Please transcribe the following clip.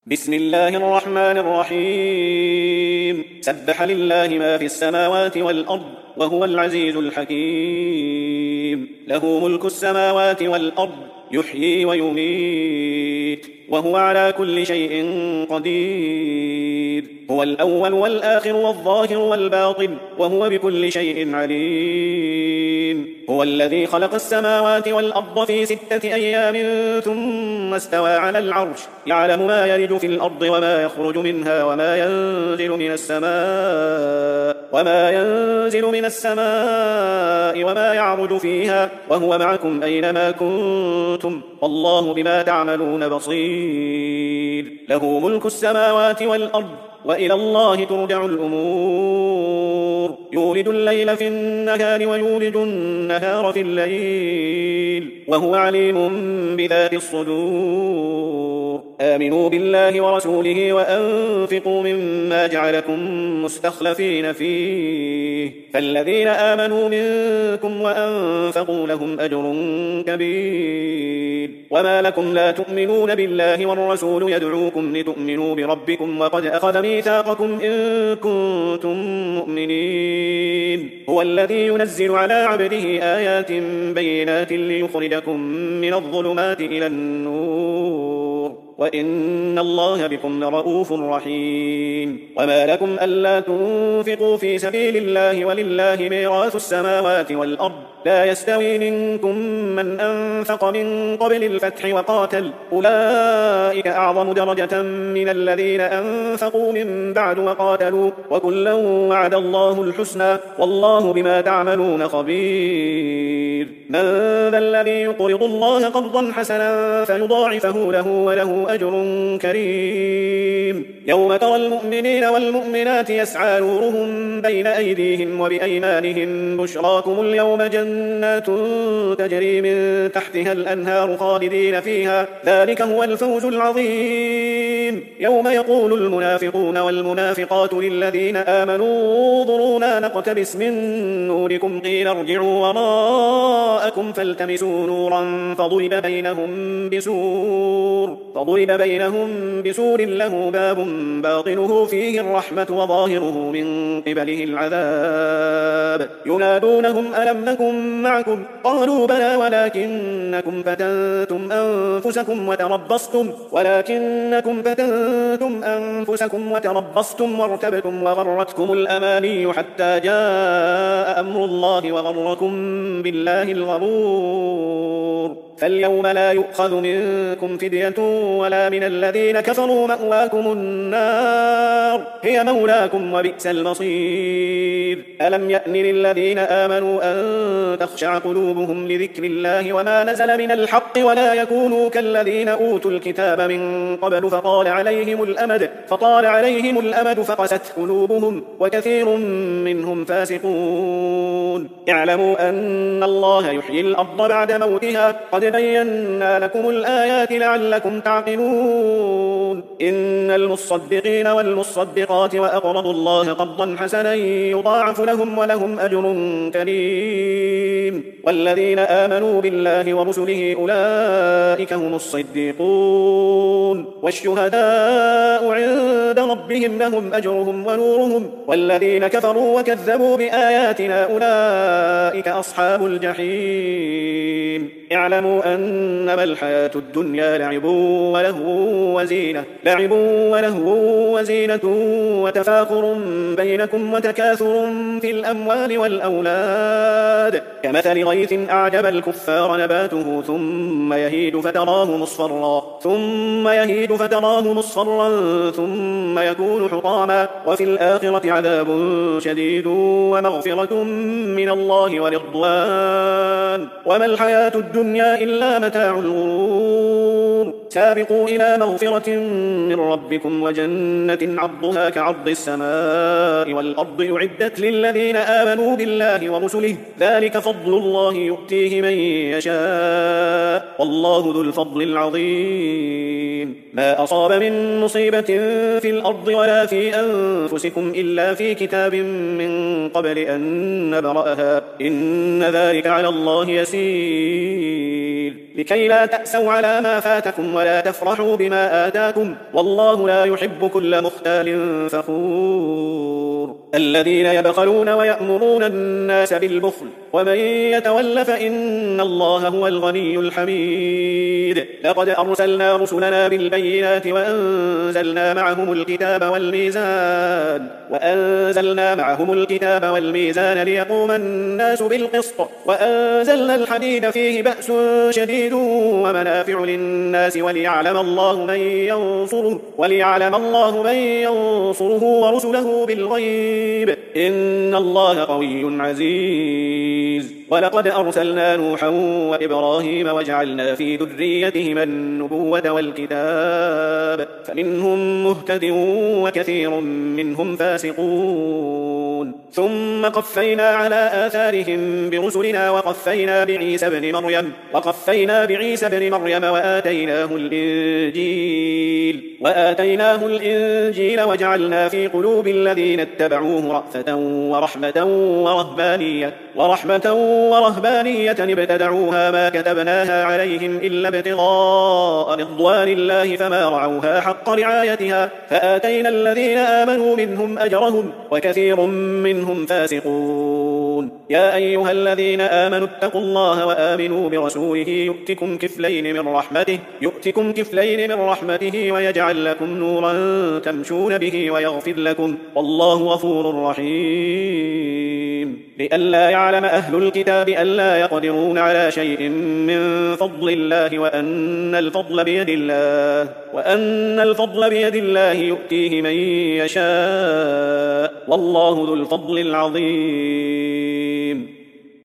بسم الله الرحمن الرحيم سبح لله ما في السماوات والأرض وهو العزيز الحكيم له ملك السماوات والأرض يحيي ويميت وهو على كل شيء قدير هو الأول والآخر والظاهر والباطن وهو بكل شيء عليم هو الذي خلق السماوات والأرض في 6 أيام ثم استوى على العرش يعلم ما يلج في الأرض وما يخرج منها وما ينزل من السماء وما يعرج فيها وهو معكم أينما كنتم والله بما تعملون بصير له ملك السماوات والأرض وإلى الله ترجع الأمور يولد الليل في النهار ويولد النهار في الليل وهو عليم بذات الصدور آمنوا بالله ورسوله وأنفقوا مما جعلكم مستخلفين فيه فالذين آمنوا منكم وأنفقوا لهم أجر كبير وما لكم لا تؤمنون بالله والرسول يدعوكم لتؤمنوا بربكم وقد أخذ ميثاقكم إن كنتم مؤمنين هو الذي ينزل على عبده آيات بينات ليخرجكم من الظلمات إلى النور وإن الله بكم لرؤوف رحيم وما لكم ألا تنفقوا في سبيل الله ولله ميراث السماوات والأرض لا يستوي منكم من أنفق من قبل الفتح وقاتل أولئك أعظم درجة من الذين أنفقوا من بعد وقاتلوا وكلا وعد الله الحسنى والله بما تعملون خبير من ذا الذي يقرض الله قرضا حسنا فيضاعفه له وله أجر كريم يوم ترى المؤمنين والمؤمنات يسعى نورهم بين أيديهم وبأيمانهم بشراكم اليوم جنات تجري من تحتها الأنهار خالدين فيها ذلك هو الفوز العظيم يوم يقول المنافقون والمنافقات للذين آمنوا انظرونا نقتبس من نوركم قيل ارجعوا وراءكم فالتمسوا نورا فضرب بينهم بسور له باب باطنه فيه الرحمة وظاهره من قبله العذاب ينادونهم ألم نكن معكم قالوا بلى ولكنكم فتنتم أنفسكم وتربصتم وارتبتم وغرتكم الأماني حتى جاء أمر الله وغركم بالله الغرور فاليوم لا يؤخذ منكم فدية ولا من الذين كفروا مأواكم النار هي مولاكم وبئس المصير ألم يأن للذين آمنوا أن تخشع قلوبهم لذكر الله وما نزل من الحق ولا يكونوا كالذين أوتوا الكتاب من قبل فطال عليهم الأمد فقست قلوبهم وكثير منهم فاسقون اعلموا أن الله يحيي الأرض بعد موتها قد بينا لكم الآيات لعلكم تعقلون إن المصدقين والمصدقات وأقرضوا الله قرضا حسنا يضاعف لهم ولهم أجر كريم والذين آمنوا بالله ورسله أولئك هم الصديقون والشهداء عند ربهم لهم أجرهم ونورهم والذين كفروا وكذبوا بآياتنا أولئك أصحاب الجحيم اعلموا أنما الحياة الدنيا لعب ولهو وزينة وتفاخر بينكم وتكاثر في الأموال والأولاد كمثل غيث أعجب الكفار نباته ثم يهيج فتراه مصفرا ثم يكون حطاما وفي الآخرة عذاب شديد ومغفرة من الله ورضوان وما الحياة الدنيا إلا متاع الغرور سابقوا إلى مغفرة من ربكم وجنة عرضها كعرض السماء والأرض أعدت للذين آمنوا بالله ورسله ذلك فضل الله يؤتيه من يشاء والله ذو الفضل العظيم ما أصاب من مصيبة في الأرض ولا في أنفسكم إلا في كتاب من قبل أن نبرأها إن ذلك على الله يسير لكي لا تأسوا على ما فاتكم ولا تفرحوا بما آتاكم والله لا يحب كل مختال فخور الذين يبخلون ويأمرون الناس بالبخل ومن يتول فإن الله هو الغني الحميد لقد أرسلنا رسلنا بالبينات وأنزلنا معهم الكتاب والميزان ليقوم الناس بالقسط وأنزلنا الحديد فيه بأس شديد ومنافع للناس وليعلم الله من ينصره ورسله بالغيب إن الله قوي عزيز ولقد أرسلنا نوحا وإبراهيم وجعلنا في ذريتهما النبوة والكتاب فمنهم مهتد وكثير منهم فاسقون ثم قفينا على آثارهم برسلنا وقفينا بعيسى بن مريم وآتيناه الإنجيل وجعلنا في قلوب الذين اتبعوه رأفة ورحمة ورهبانية ابتدعوها ما كتبناها عليهم إلا ابتغاء رضوان الله فما رعوها حق رعايتها فآتينا الذين آمنوا منهم أجرهم وكثير منهم فاسقون يا أيها الذين آمنوا اتقوا الله وآمنوا برسوله يؤتكم كفلين من رحمته ويجعل لكم نورا تمشون به ويغفر لكم والله غفور رحيم لئلا يعلم أهل الكتاب ألا يقدرون على شيء من فضل الله وأن الفضل بيد الله يؤتيه من يشاء والله ذو الفضل العظيم